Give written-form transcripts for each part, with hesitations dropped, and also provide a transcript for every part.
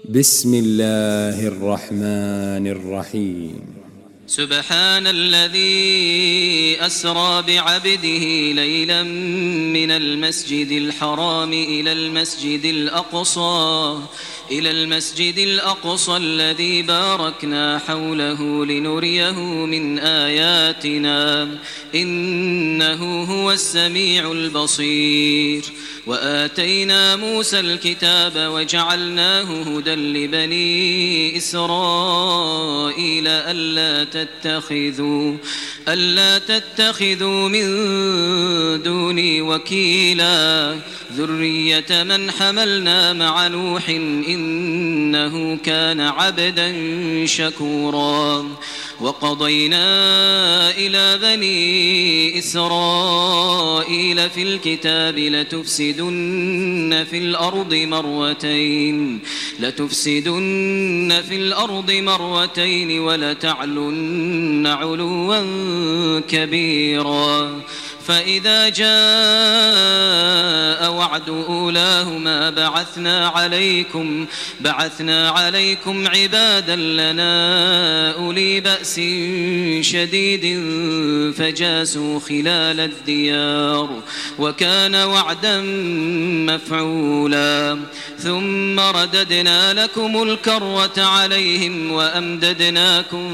بسم الله الرحمن الرحيم. سبحان الذي أسرى بعبده ليلا من المسجد الحرام إلى المسجد الأقصى الذي باركنا حوله لنريه من آياتنا إنه هو السميع البصير. وآتينا موسى الكتاب وجعلناه هدى لبني إسرائيل ألا تتخذوا من دوني وكيلا ذرية من حملنا مع نوح إنه كان عبدا شكورا. وقضينا إلى بني إسرائيل في الكتاب لتفسدن في الأرض مرتين ولتعلن علوا كبيرا. فإذا جاء وعد أولاهما بعثنا عليكم عبادا لنا أولي بأس شديد فجاسوا خلال الديار وكان وعدا مفعولا. ثم رددنا لكم الكرة عليهم وأمددناكم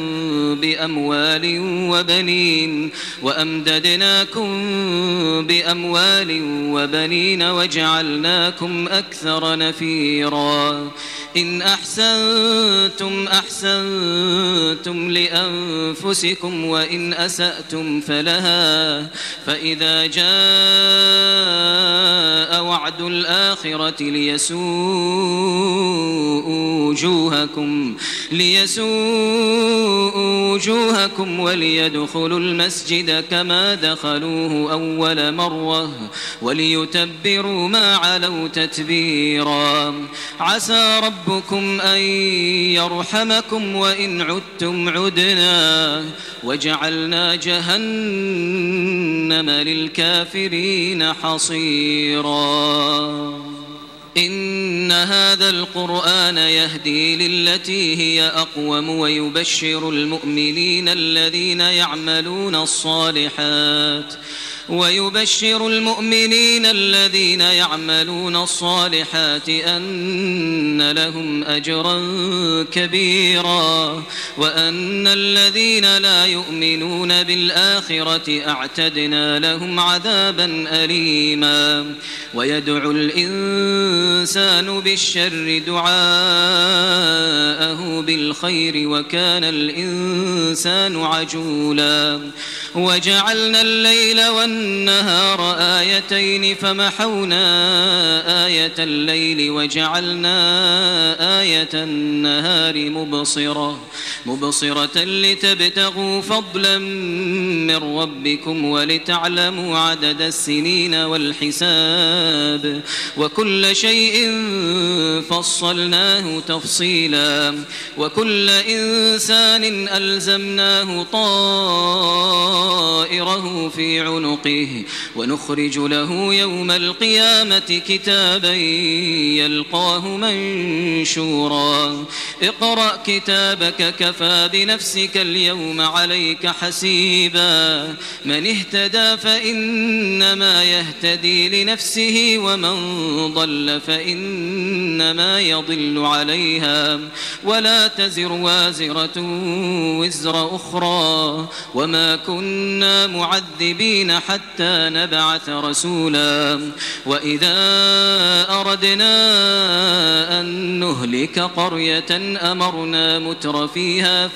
بأموال وبنين وجعلناكم أكثر نفيرا. إن أحسنتم لأنفسكم وإن أسأتم فلها. فإذا جاء وعد الآخرة ليسوءوا وجوهكم وليدخلوا المسجد كما دخلوه أول مرة وليتبروا ما علوا تتبيرا. عسى ربكم أن يرحمكم وإن عدتم عدنا وجعلنا جهنم للكافرين حصيرا. إن هذا القرآن يهدي للتي هي أقوم ويبشر المؤمنين الذين يعملون الصالحات أن لهم أجرا كبيرا وأن الذين لا يؤمنون بالآخرة أعتدنا لهم عذابا أليما. ويدعو الإنسان بالشر دعاءه بالخير وكان الإنسان عجولا. وجعلنا الليل والنهار آيتين فمحونا آية الليل وجعلنا آية النهار مبصرة لتبتغوا فضلا من ربكم ولتعلموا عدد السنين والحساب وكل شيء فصلناه تفصيلا. وكل إنسان ألزمناه طائره في عنقه ونخرج له يوم القيامة كتابا يلقاه منشورا. اقرأ كتابك كفى بنفسك اليوم عليك حسيبا. من اهتدى فإنما يهتدي لنفسه ومن ضل فإنما يضل عليها ولا تزر وازرة وزر أخرى وما كنا معذبين حتى نبعث رسولا. وإذا أردنا أن نهلك قرية أمرنا متر فيها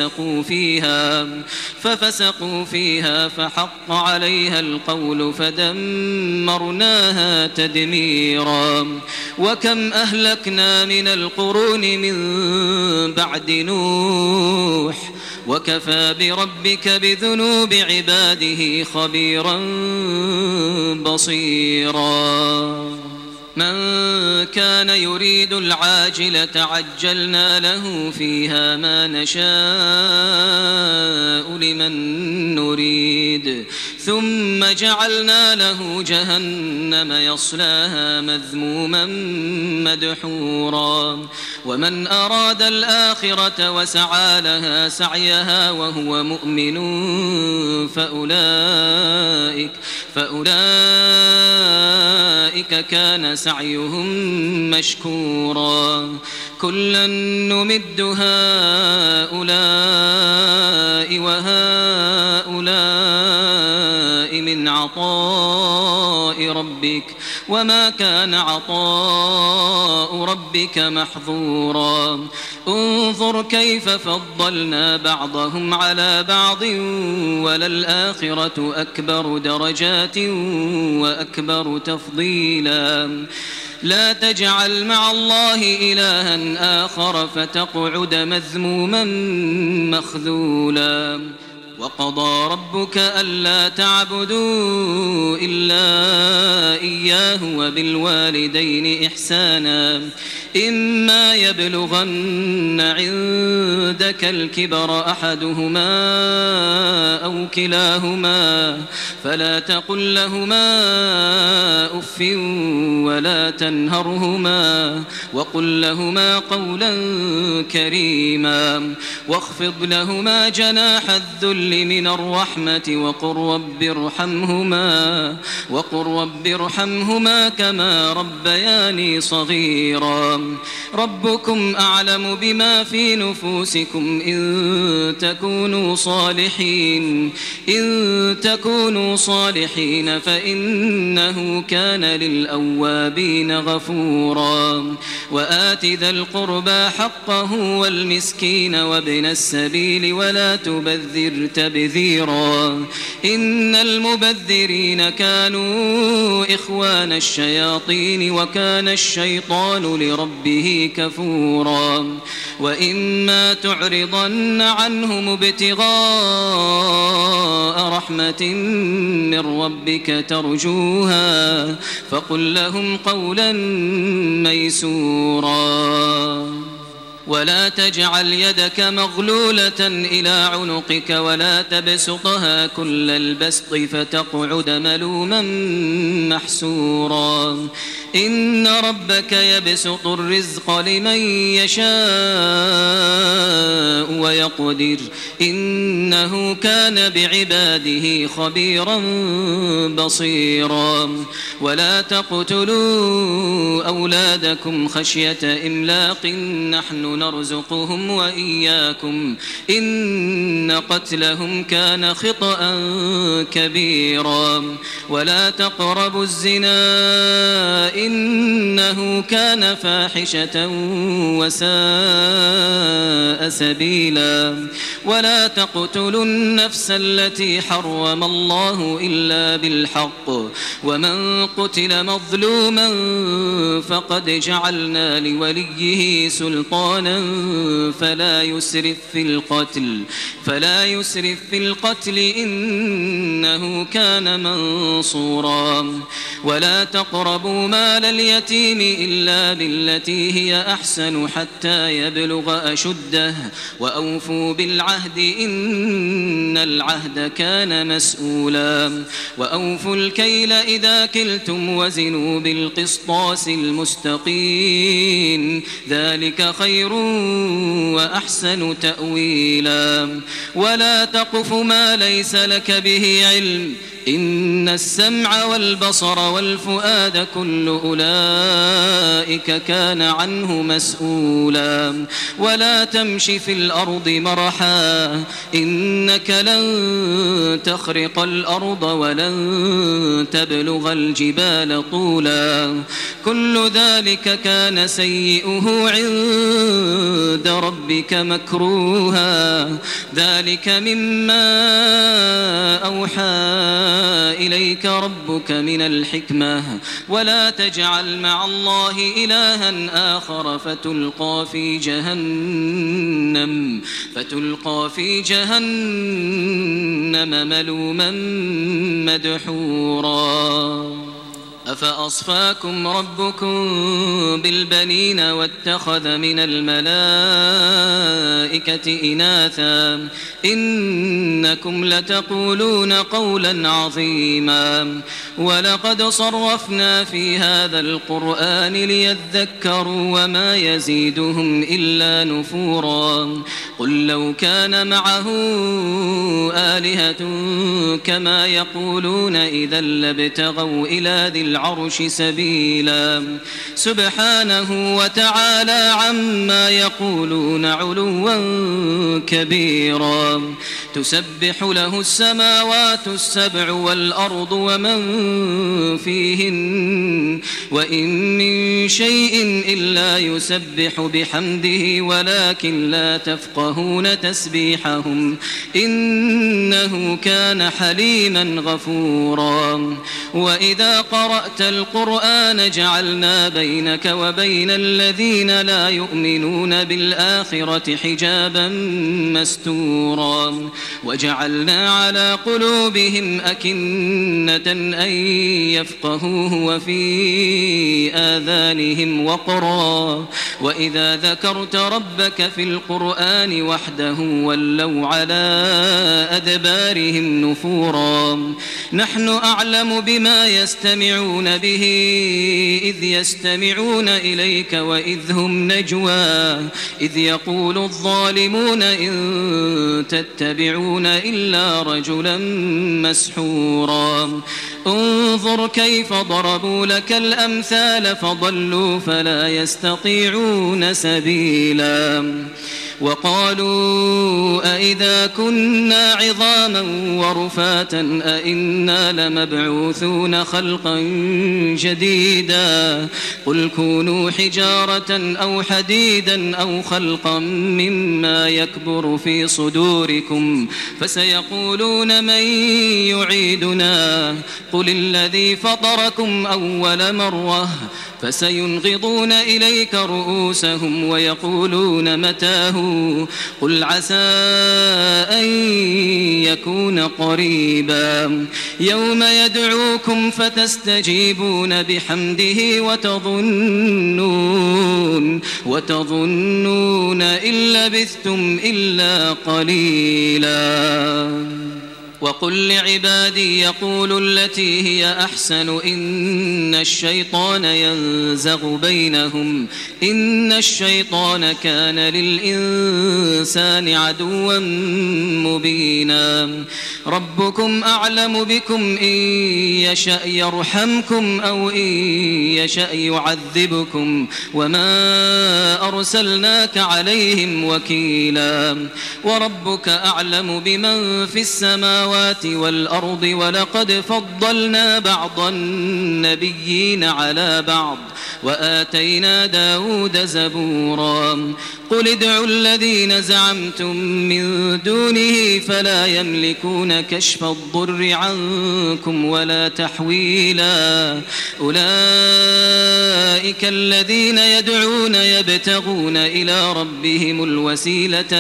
ففسقوا فيها فحق عليها القول فدمرناها تدميرا. وكم أهلكنا من القرون من بعد نوح وكفى بربك بذنوب عباده خبيرا بصيرا. من كان يريد العاجلة عجلنا له فيها ما نشاء لمن نريد ثم جعلنا له جهنم يصلاها مذموما مدحورا ومن أراد الآخرة وسعى لها سعيها وهو مؤمن فأولئك كان سعيهم مشكورا كلا نمد هؤلاء وهؤلاء من عطاء ربك وما كان عطاء ربك محظورا انظر كيف فضلنا بعضهم على بعض وللآخرة أكبر درجات وأكبر تفضيلا لا تجعل مع الله إلها آخر فتقعد مذموما مخذولا وقضى ربك ألا تعبدوا إلا إياه وبالوالدين إحسانا إما يبلغن عندك الكبر أحدهما أو كلاهما فلا تقل لهما أف ولا تنهرهما وقل لهما قولا كريما واخفض لهما جناح الذل من الرحمة وقل رب ارحمهما كما ربياني صغيرا ربكم أعلم بما في نفوسكم إن تكونوا صالحين فإنه كان للأوابين غفورا وآت ذا القربى حقه والمسكين وابن السبيل ولا تبذر تبذيرا إن المبذرين كانوا إخوان الشياطين وكان الشيطان لربه كفورا وإما تعرضن عنهم ابتغاء رحمة من ربك ترجوها فقل لهم قولا ميسورا ولا تجعل يدك مغلولة إلى عنقك ولا تبسطها كل البسط فتقعد ملوما محسورا إن ربك يبسط الرزق لمن يشاء ويقدر إنه كان بعباده خبيرا بصيرا ولا تقتلوا أولادكم خشية إملاق نحن نرزقهم وإياكم إن قتلهم كان خطأ كبيرا ولا تقربوا الزنا إنه كان فاحشة وساء سبيلا ولا تقتلوا النفس التي حرم الله إلا بالحق ومن قتل مظلوما فقد جعلنا لوليه سلطانا فلا يسرف في القتل إنه كان منصورا ولا تقربوا مال اليتيم إلا بالتي هي أحسن حتى يبلغ أشده وأوفوا بالعهد إن العهد كان مسؤولا وأوفوا الكيل إذا كلتم وزنوا بالقسطاس المستقيم ذلك خير وأحسن تأويلا ولا تقف ما ليس لك به علم إن السمع والبصر والفؤاد كل أولئك كان عنه مسؤولا ولا تمش في الأرض مرحا إنك لن تخرق الأرض ولن تبلغ الجبال طولا كل ذلك كان سيئه عند ربك مكروها ذلك مما أوحى إليك ربك من الحكمة ولا تجعل مع الله إلها آخر فتلقى في جهنم ملوما مدحورا أفأصفاكم ربكم بالبنين واتخذ من الملائكة إناثا إنكم لتقولون قولا عظيما ولقد صرفنا في هذا القرآن ليذكروا وما يزيدهم إلا نفورا قل لو كان معه آلهة كما يقولون إذا لابتغوا إلى ذي العرش سبيلا سبحانه وتعالى عما يقولون علوا كبيرا تسبح له السماوات السبع والأرض ومن فيهن وإن من شيء إلا يسبح بحمده ولكن لا تفقهون تسبيحهم إنه كان حليما غفورا وإذا قرأت القرآن جعلنا بينك وبين الذين لا يؤمنون بالآخرة حجابا مستورا وجعلنا على قلوبهم أكنة أن يفقهوه وفي آذانهم وقرا وإذا ذكرت ربك في القرآن وحده ولوا على أدبارهم نفورا نحن أعلم بما يستمعون به إذ يستمعون إليك وإذ هم نجوى إذ يقول الظالمون إن تتبعون إلا رجلا مسحورا انظر كيف ضربوا لك الأمثال فضلوا فلا يستطيعون سبيلا وقالوا أئذا كنا عظاما ورفاتا أئنا لمبعوثون خلقا جديدا قل كونوا حجارة أو حديدا أو خلقا مما يكبر في صدوركم فسيقولون من يعيدنا قل الذي فطركم أول مرة فسينغضون إليك رؤوسهم ويقولون متاه قل عسى أن يكون قريبا يوم يدعوكم فتستجيبون بحمده وتظنون إن لبثتم إلا قليلا وقل لعبادي يقولوا التي هي أحسن إن الشيطان ينزغ بينهم إن الشيطان كان للإنسان عدوا مبينا ربكم أعلم بكم إن يشأ يرحمكم أو إن يشأ يعذبكم وما أرسلناك عليهم وكيلا وربك أعلم بمن في السماوات والأرض ولقد فضلنا بعض النبيين على بعض وآتينا داود زبورا قل ادعوا الذين زعمتم من دونه فلا يملكون كشف الضر عنكم ولا تحويلا أولئك الذين يدعون يبتغون إلى ربهم الوسيلة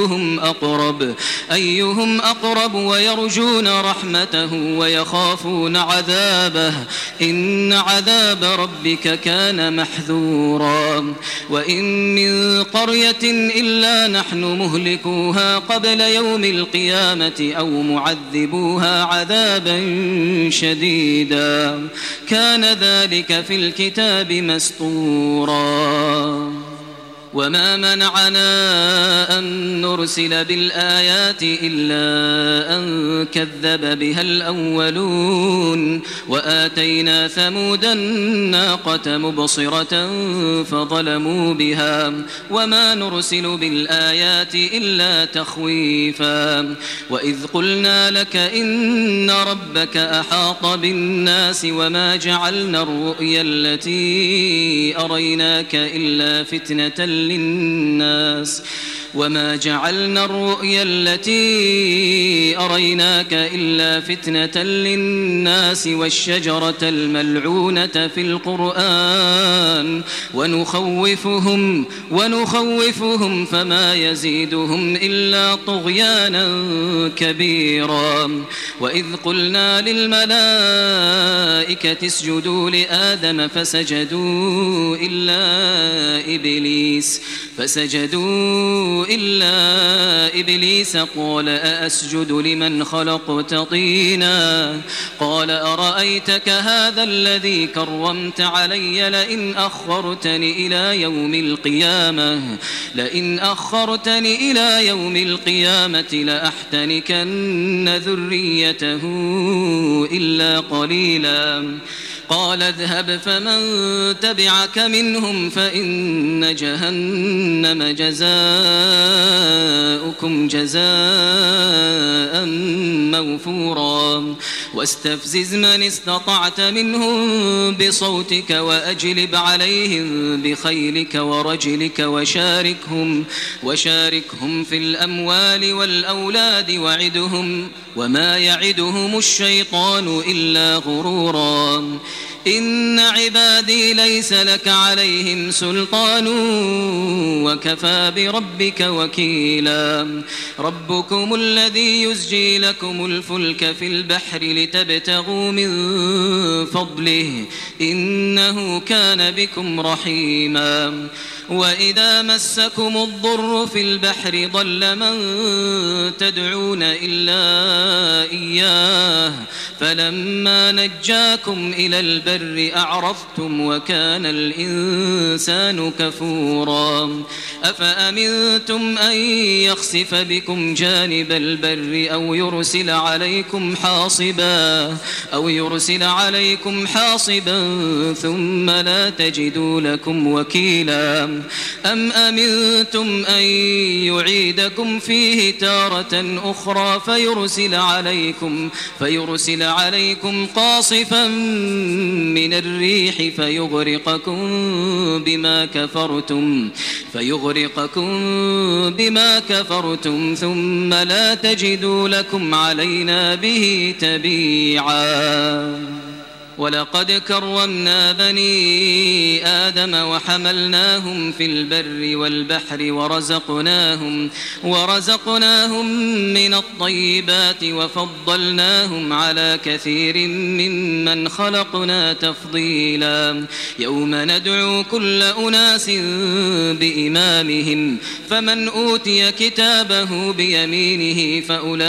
أيهم أقرب ويرجون رحمته ويخافون عذابه إن عذاب ربك كان محذورا وإن من قرية إلا نحن مهلكوها قبل يوم القيامة أو معذبوها عذابا شديدا كان ذلك في الكتاب مسطورا وما منعنا أن نرسل بالآيات إلا أن كذب بها الأولون وآتينا ثمود الناقة مبصرة فظلموا بها وما نرسل بالآيات إلا تخويفا وإذ قلنا لك إن ربك أحاط بالناس وما جعلنا الرؤيا التي أريناك إلا فتنة للناس وما جعلنا الرؤيا التي أريناك إلا فتنة للناس والشجرة الملعونة في القرآن ونخوفهم فما يزيدهم إلا طغيانا كبيرا. وإذ قلنا للملائكة اسجدوا لآدم فسجدوا إلا إبليس قال أأسجد لمن خلقت طينا قال أرأيتك هذا الذي كرمت علي لئن أخرتني إلى يوم القيامة لأحتنكن ذريته إلا قليلا. قال اذهب فمن تبعك منهم فإن جهنم جزاؤكم جزاء موفورا. واستفزز من استطعت منهم بصوتك وأجلب عليهم بخيلك ورجلك وشاركهم في الأموال والأولاد وعدهم وما يعدهم الشيطان إلا غرورا. إن عبادي ليس لك عليهم سلطان وكفى بربك وكيلا. ربكم الذي يزجي لكم الفلك في البحر لتبتغوا من فضله إنه كان بكم رحيما. وإذا مسكم الضر في البحر ضل من تدعون إلا إياه فلما نجاكم إلى البر أعرضتم وكان الإنسان كفورا. أفأمنتم أن يخسف بكم جانب البر أو يرسل عليكم حاصبا ثم لا تجدوا لكم وكيلا. أم أمنتم أن يعيدكم فيه تارة أخرى فيرسل عليكم قاصفا من الريح فيغرقكم بما كفرتم ثم لا تجدوا لكم علينا به تبيعا. ولقد كرمنا بني آدم وحملناهم في البر والبحر ورزقناهم من الطيبات وفضلناهم على كثير ممن خلقنا تفضيلا. يوم ندعو كل أناس بإمامهم فمن أوتي كتابه بيمينه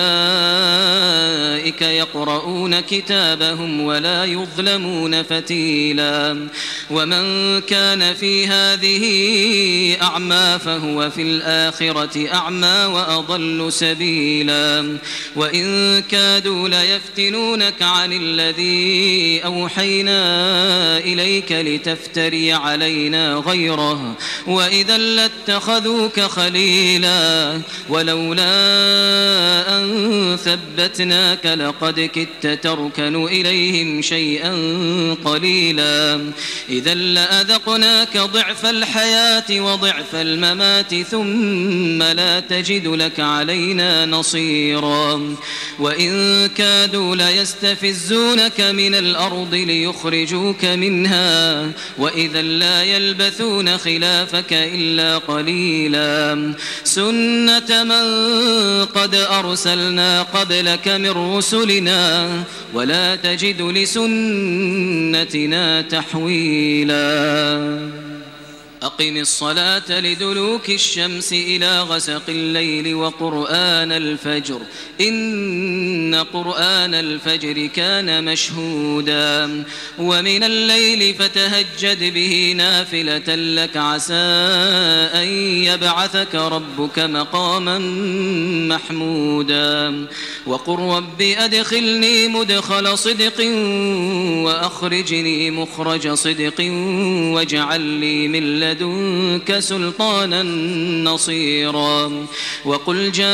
فأولئك يقرؤون كتابهم ولا يظلمون فتيلا. ومن كان في هذه أعمى فهو في الآخرة أعمى وأضل سبيلا. وإن كادوا ليفتنونك عن الذي أوحينا إليك لتفتري علينا غيره وإذا لاتخذوك خليلا. ولولا أن ثبتناك لقد كدت تركن إليهم شيئا قليلا. إذا لأذقناك ضعف الحياة وضعف الممات ثم لا تجد لك علينا نصيرا. وإن كادوا ليستفزونك من الأرض ليخرجوك منها وإذا لا يلبثون خلافك إلا قليلا. سنة من قد أرسلنا قبلك من رسلنا ولا تجد لسنتنا تحويلا. أقم الصلاة لدلوك الشمس إلى غسق الليل وقرآن الفجر إن قرآن الفجر كان مشهودا. ومن الليل فتهجد به نافلة لك عسى أن يبعثك ربك مقاما محمودا. وقل رب أدخلني مدخل صدق وأخرجني مخرج صدق واجعل لي من لدنك سلطانا نصيرا وقل جاء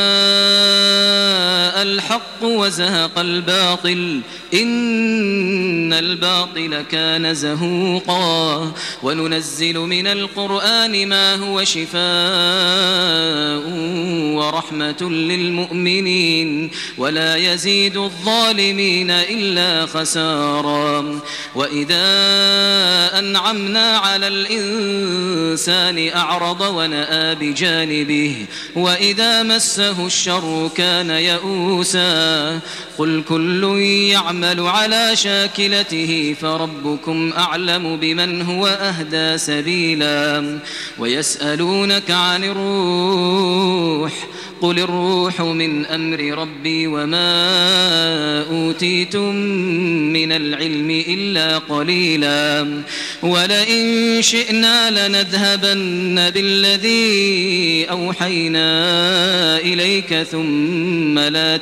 الحق وزهق الباطل إن الباطل كان زهوقا وننزل من القرآن ما هو شفاء ورحمة للمؤمنين ولا يزيد الظالمين إلا خسارا وإذا أنعمنا على الإنسان أعرض ونأى بجانبه وإذا مسه الشر كان يئوسا قل كل يعمل على شاكلته فربكم أعلم بمن هو أهدى سبيلا ويسألونك عن الروح قل الروح من أمر ربي وما أوتيتم من العلم إلا قليلا ولئن شئنا لنذهبن بالذي أوحينا إليك ثم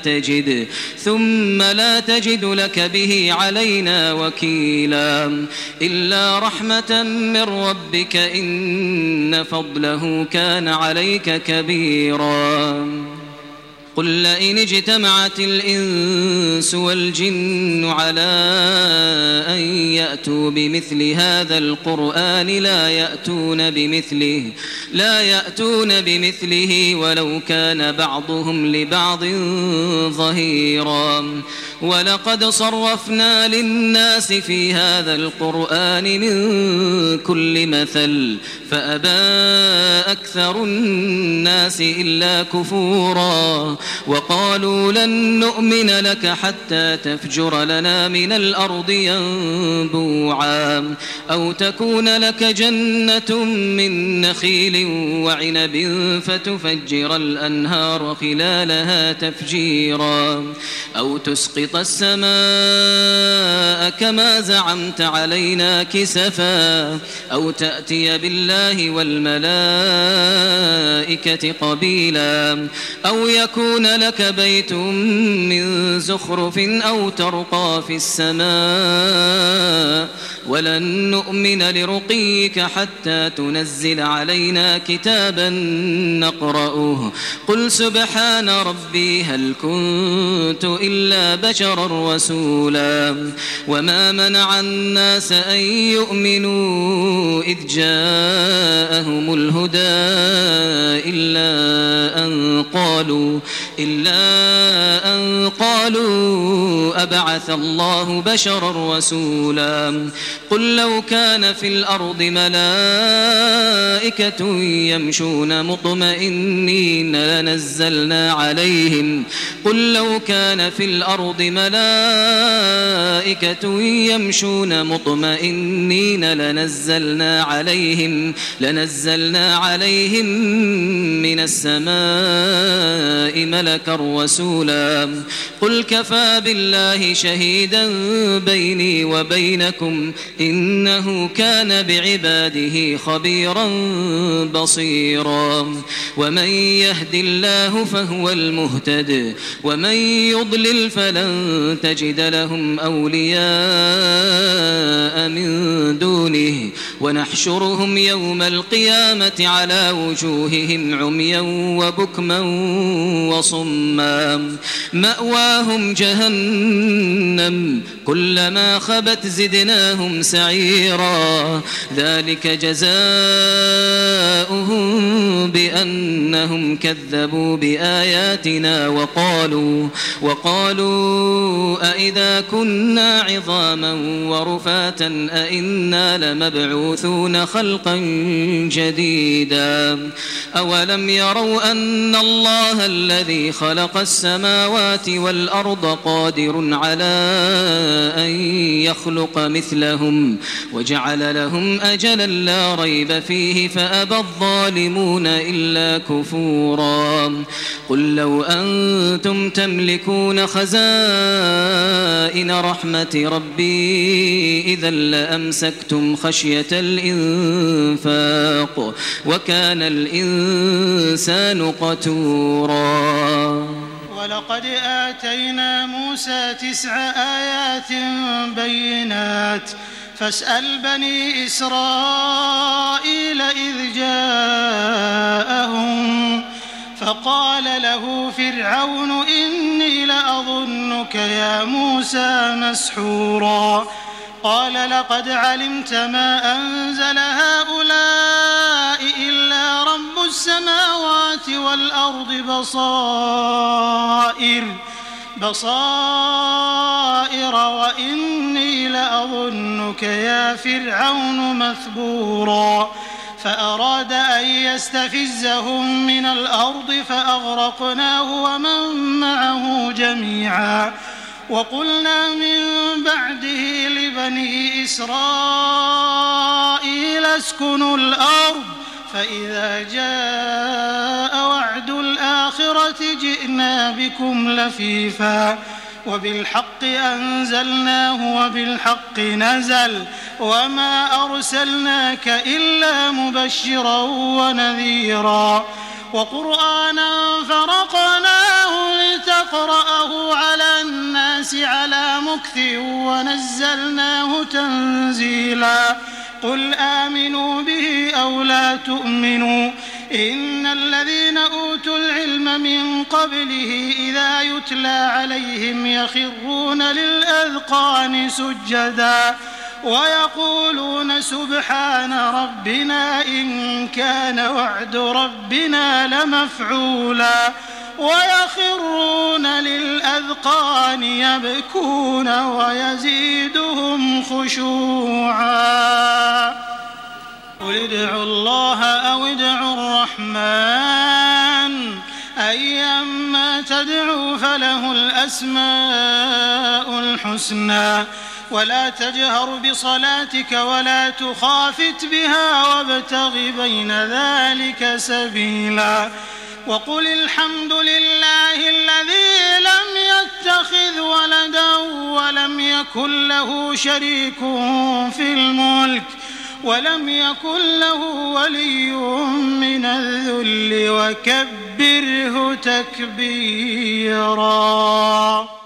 لا تجد لك به علينا وكيلا إلا رحمة من ربك إن فضله كان عليك كبيرا قل لئن اجتمعت الإنس والجن على أن يأتوا بمثل هذا القرآن لا يأتون بمثله ولو كان بعضهم لبعض ظهيرا ولقد صرفنا للناس في هذا القرآن من كل مثل فأبى أكثر الناس إلا كفورا وقالوا لن نؤمن لك حتى تفجر لنا من الأرض ينبوعا أو تكون لك جنة من نخيل وعنب فتفجر الأنهار خلالها تفجيرا أو تسقط السماء كما زعمت علينا كسفا أو تأتي بالله والملائكة قبيلا أو يكون لك بيت من زخرف أو ترقى في السماء ولن نؤمن لرقيك حتى تنزل علينا كتابا نقرأه قل سبحان ربي هل كنت إلا بشرا رسولا وما منع الناس أن يؤمنوا إذ جاءهم الهدى إلا أن قالوا أبعث الله بشرا رسولا قل لو كان في الأرض ملائكة يمشون مطمئنين لنزلنا عليهم من السماء ملكا رسولا قل كفى بالله شهيدا بيني وبينكم إنه كان بعباده خبيرا بصيرا ومن يهد الله فهو المهتد ومن يضلل فلن تجد لهم أولياء من دونه ونحشرهم يوم القيامة على وجوههم عميا وبكما وصما مأواهم جهنم كلما خبت زدناهم سعيرا ذلك جزاؤهم بأنهم كذبوا بآياتنا وقالوا أئذا كنا عظاما ورفاتا أئنا لمبعوثون خلقا جديدا أولم يروا أن الله الذي خلق السماوات والأرض قادر على أن يخلق مثلهم وجعل لهم أجلا لا ريب فيه فأبى الظالمون إلا كفورا قل لو أنتم تملكون خزائن رحمة ربي إذا لأمسكتم خشية الإنفاق وكان الإنسان قتورا ولقد آتينا موسى 9 آيات بينات فاسأل بني إسرائيل إذ جاءهم فقال له فرعون إني لأظنك يا موسى مسحورا قال لقد علمت ما أنزل هؤلاء إلا رب السماوات والأرض بصائر وإني لأظنك يا فرعون مثبورا فأراد أن يستفزهم من الأرض فأغرقناه ومن معه جميعا وقلنا من بعده لبني إسرائيل اسكنوا الأرض فإذا جاء وعد الآخرة جئنا بكم لفيفا وبالحق أنزلناه وبالحق نزل وما أرسلناك إلا مبشرا ونذيرا وقرآنا فرقناه لتقرأه على الناس على مكث ونزلناه تنزيلا قل آمنوا به أو لا تؤمنوا إن الذين أوتوا العلم من قبله إذا يتلى عليهم يخرون للأذقان سجدا ويقولون سبحان ربنا إن كان وعد ربنا لمفعولا ويخرون للأذقان يبكون ويزيدهم خشوعا قل ادعوا الله أو ادعوا الرحمن أيما تدعوا فله الأسماء الحسنى ولا تجهر بصلاتك ولا تخافت بها وابتغ بين ذلك سبيلا وقل الحمد لله الذي لم يتخذ ولدا ولم يكن له شريك في الملك ولم يكن له ولي من الذل وكبره تكبيرا.